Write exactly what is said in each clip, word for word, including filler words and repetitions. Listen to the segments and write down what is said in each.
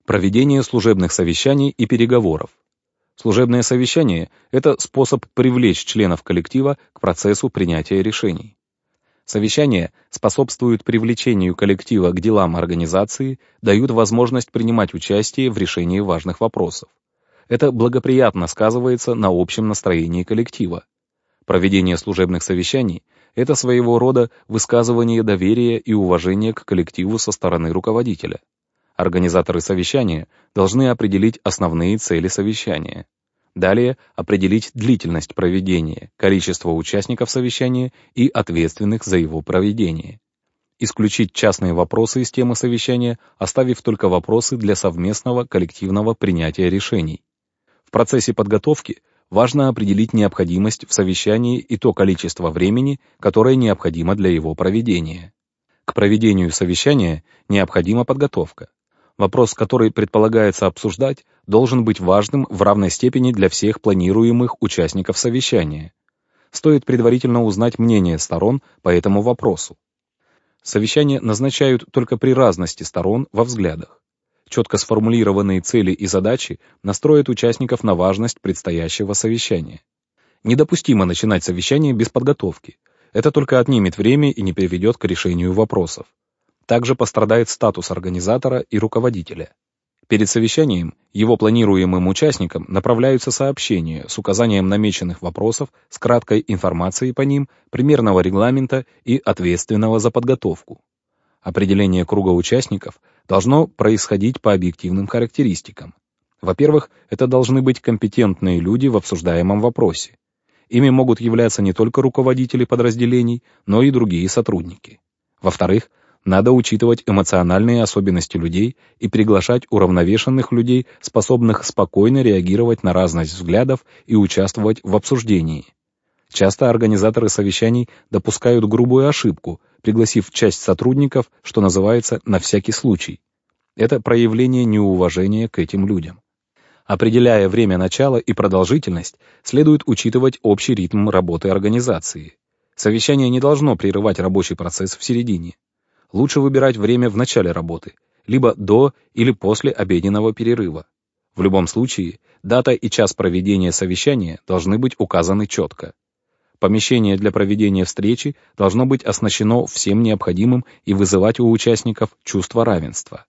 Проведение служебных совещаний и переговоров. Служебное совещание – это способ привлечь членов коллектива к процессу принятия решений. Совещания способствуют привлечению коллектива к делам организации, дают возможность принимать участие в решении важных вопросов. Это благоприятно сказывается на общем настроении коллектива. Проведение служебных совещаний – это своего рода высказывание доверия и уважения к коллективу со стороны руководителя. Организаторы совещания должны определить основные цели совещания. Далее определить длительность проведения, количество участников совещания и ответственных за его проведение. Исключить частные вопросы из темы совещания, оставив только вопросы для совместного коллективного принятия решений. В процессе подготовки важно определить необходимость в совещании и то количество времени, которое необходимо для его проведения. К проведению совещания необходима подготовка. Вопрос, который предполагается обсуждать, должен быть важным в равной степени для всех планируемых участников совещания. Стоит предварительно узнать мнение сторон по этому вопросу. Совещания назначают только при разности сторон во взглядах. Четко сформулированные цели и задачи настроят участников на важность предстоящего совещания. Недопустимо начинать совещание без подготовки. Это только отнимет время и не приведет к решению вопросов. Также пострадает статус организатора и руководителя. Перед совещанием его планируемым участникам направляются сообщения с указанием намеченных вопросов, с краткой информацией по ним, примерного регламента и ответственного за подготовку. Определение круга участников должно происходить по объективным характеристикам. Во-первых, это должны быть компетентные люди в обсуждаемом вопросе. Ими могут являться не только руководители подразделений, но и другие сотрудники. Во-вторых, надо учитывать эмоциональные особенности людей и приглашать уравновешенных людей, способных спокойно реагировать на разность взглядов и участвовать в обсуждении. Часто организаторы совещаний допускают грубую ошибку, пригласив часть сотрудников, что называется, на всякий случай. Это проявление неуважения к этим людям. Определяя время начала и продолжительность, следует учитывать общий ритм работы организации. Совещание не должно прерывать рабочий процесс в середине. Лучше выбирать время в начале работы, либо до или после обеденного перерыва. В любом случае, дата и час проведения совещания должны быть указаны четко. Помещение для проведения встречи должно быть оснащено всем необходимым и вызывать у участников чувство равенства.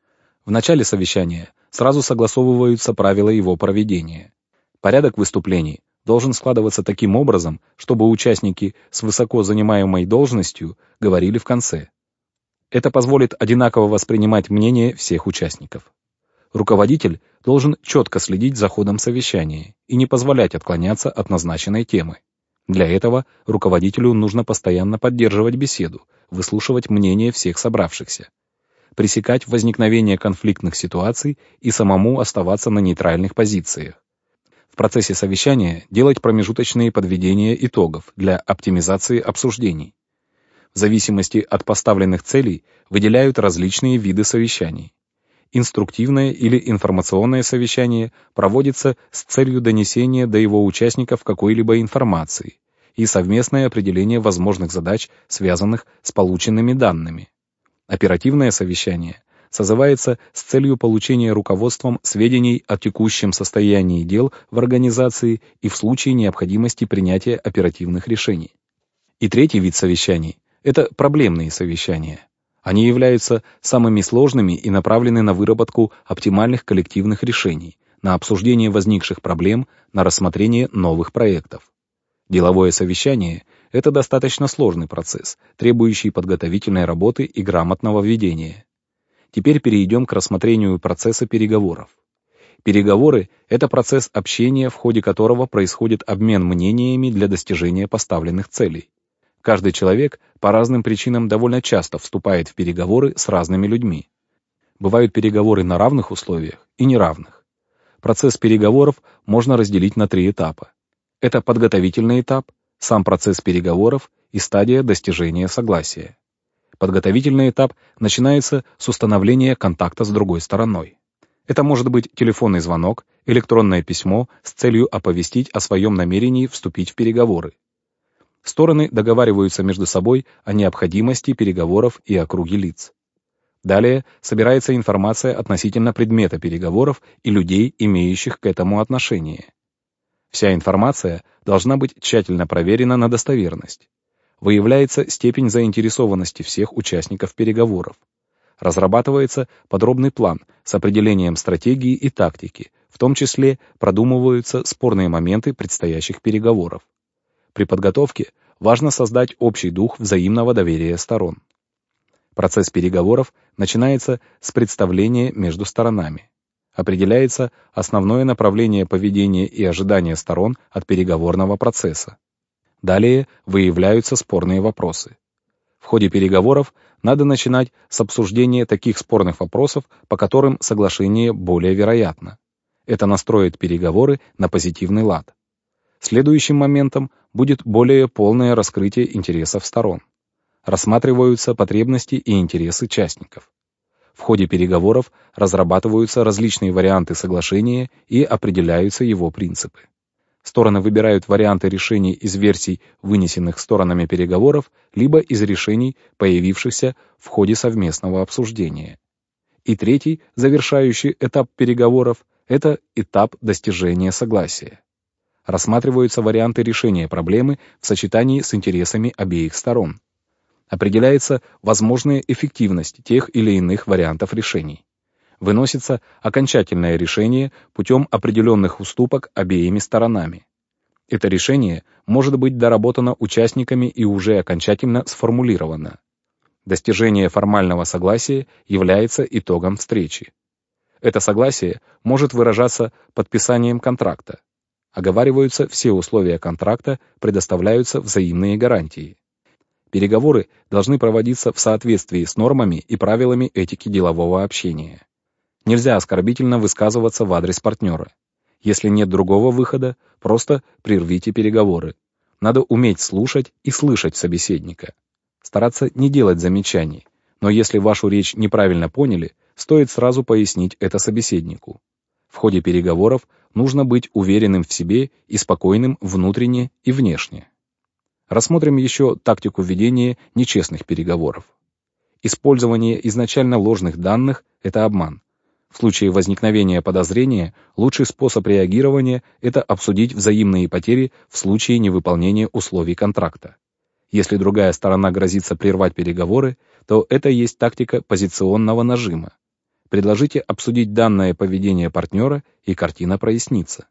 В начале совещания сразу согласовываются правила его проведения. Порядок выступлений должен складываться таким образом, чтобы участники с высоко занимаемой должностью говорили в конце. Это позволит одинаково воспринимать мнение всех участников. Руководитель должен четко следить за ходом совещания и не позволять отклоняться от назначенной темы. Для этого руководителю нужно постоянно поддерживать беседу, выслушивать мнение всех собравшихся, пресекать возникновение конфликтных ситуаций и самому оставаться на нейтральных позициях. В процессе совещания делать промежуточные подведения итогов для оптимизации обсуждений. В зависимости от поставленных целей выделяют различные виды совещаний. Инструктивное или информационное совещание проводится с целью донесения до его участников какой-либо информации и совместное определение возможных задач, связанных с полученными данными. Оперативное совещание созывается с целью получения руководством сведений о текущем состоянии дел в организации и в случае необходимости принятия оперативных решений. И третий вид совещаний – это проблемные совещания. Они являются самыми сложными и направлены на выработку оптимальных коллективных решений, на обсуждение возникших проблем, на рассмотрение новых проектов. Деловое совещание – это достаточно сложный процесс, требующий подготовительной работы и грамотного ведения. Теперь перейдем к рассмотрению процесса переговоров. Переговоры – это процесс общения, в ходе которого происходит обмен мнениями для достижения поставленных целей. Каждый человек по разным причинам довольно часто вступает в переговоры с разными людьми. Бывают переговоры на равных условиях и неравных. Процесс переговоров можно разделить на три этапа. Это подготовительный этап, сам процесс переговоров и стадия достижения согласия. Подготовительный этап начинается с установления контакта с другой стороной. Это может быть телефонный звонок, электронное письмо с целью оповестить о своем намерении вступить в переговоры. Стороны договариваются между собой о необходимости переговоров и о круге лиц. Далее собирается информация относительно предмета переговоров и людей, имеющих к этому отношение. Вся информация должна быть тщательно проверена на достоверность. Выявляется степень заинтересованности всех участников переговоров. Разрабатывается подробный план с определением стратегии и тактики, в том числе продумываются спорные моменты предстоящих переговоров. При подготовке важно создать общий дух взаимного доверия сторон. Процесс переговоров начинается с представления между сторонами. Определяется основное направление поведения и ожидания сторон от переговорного процесса. Далее выявляются спорные вопросы. В ходе переговоров надо начинать с обсуждения таких спорных вопросов, по которым соглашение более вероятно. Это настроит переговоры на позитивный лад. Следующим моментом будет более полное раскрытие интересов сторон. Рассматриваются потребности и интересы участников. В ходе переговоров разрабатываются различные варианты соглашения и определяются его принципы. Стороны выбирают варианты решений из версий, вынесенных сторонами переговоров, либо из решений, появившихся в ходе совместного обсуждения. И третий, завершающий этап переговоров, это этап достижения согласия. Рассматриваются варианты решения проблемы в сочетании с интересами обеих сторон. Определяется возможная эффективность тех или иных вариантов решений. Выносится окончательное решение путем определенных уступок обеими сторонами. Это решение может быть доработано участниками и уже окончательно сформулировано. Достижение формального согласия является итогом встречи. Это согласие может выражаться подписанием контракта. Оговариваются все условия контракта, предоставляются взаимные гарантии. Переговоры должны проводиться в соответствии с нормами и правилами этики делового общения. Нельзя оскорбительно высказываться в адрес партнера. Если нет другого выхода, просто прервите переговоры. Надо уметь слушать и слышать собеседника. Стараться не делать замечаний, но если вашу речь неправильно поняли, стоит сразу пояснить это собеседнику. В ходе переговоров нужно быть уверенным в себе и спокойным внутренне и внешне. Рассмотрим еще тактику ведения нечестных переговоров. Использование изначально ложных данных – это обман. В случае возникновения подозрения лучший способ реагирования – это обсудить взаимные потери в случае невыполнения условий контракта. Если другая сторона грозится прервать переговоры, то это есть тактика позиционного нажима. Предложите обсудить данное поведение партнера, и картина прояснится.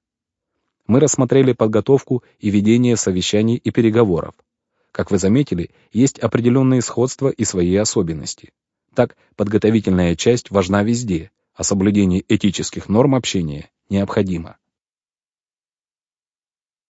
Мы рассмотрели подготовку и ведение совещаний и переговоров. Как вы заметили, есть определенные сходства и свои особенности. Так, подготовительная часть важна везде, а соблюдение этических норм общения необходимо.